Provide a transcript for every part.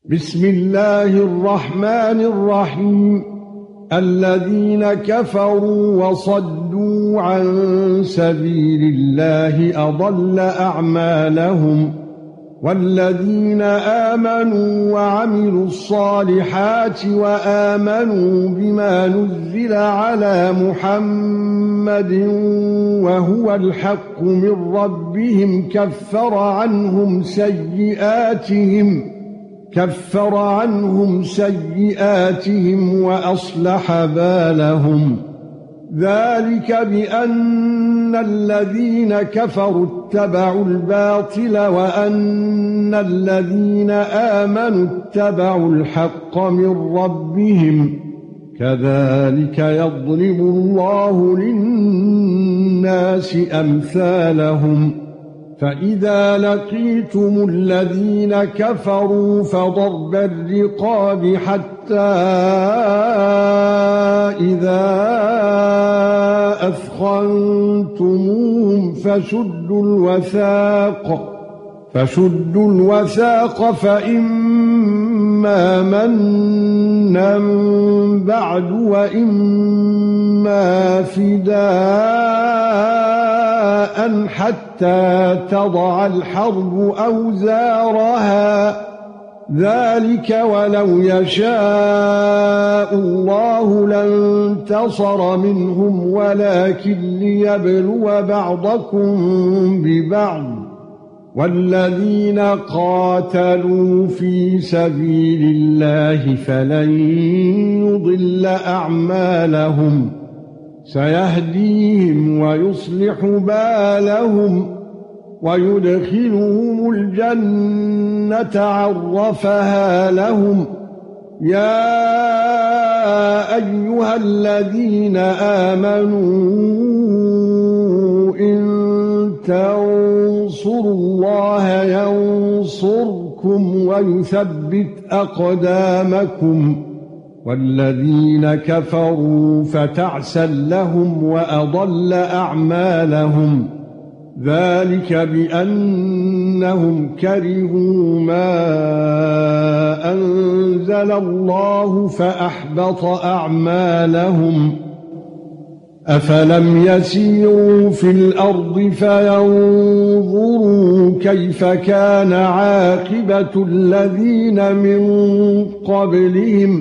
بسم الله الرحمن الرحيم. الذين كفروا وصدوا عن سبيل الله أضل أعمالهم، والذين آمنوا وعملوا الصالحات وآمنوا بما نزل على محمد وهو الحق من ربهم كفر عنهم سيئاتهم وأصلح بالهم. ذلك بأن الذين كفروا اتبعوا الباطل وأن الذين آمنوا اتبعوا الحق من ربهم، كذلك يضرب الله للناس أمثالهم. فإذا لقيتم الذين كفروا فضرب الرقاب حتى إذا أثخنتموهم فشدوا الوثاق فإما منا بعد وإما فداء حتى تضع الحرب أوزارها. ذلك ولو يشاء الله لانتصر منهم ولكن ليبلو بعضكم ببعض. والذين قاتلوا في سبيل الله فلن يضل أعمالهم، سيهديهم ويصلح بالهم ويدخلهم الجنة عرفها لهم. يا أيها الذين آمنوا إن تنصروا الله ينصركم ويثبت أقدامكم. والذين كفروا فتعسا لهم وأضل أعمالهم. ذلك بأنهم كرهوا ما أنزل الله فأحبط أعمالهم. أفلم يسيروا في الأرض فينظروا كيف كان عاقبة الذين من قبلهم،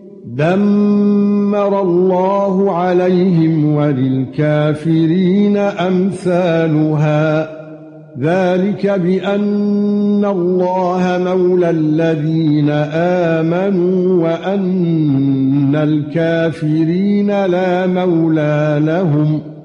دمر الله عليهم وللكافرين أمثالها. ذلك بأن الله مولى الذين آمنوا وأن الكافرين لا مولى لهم.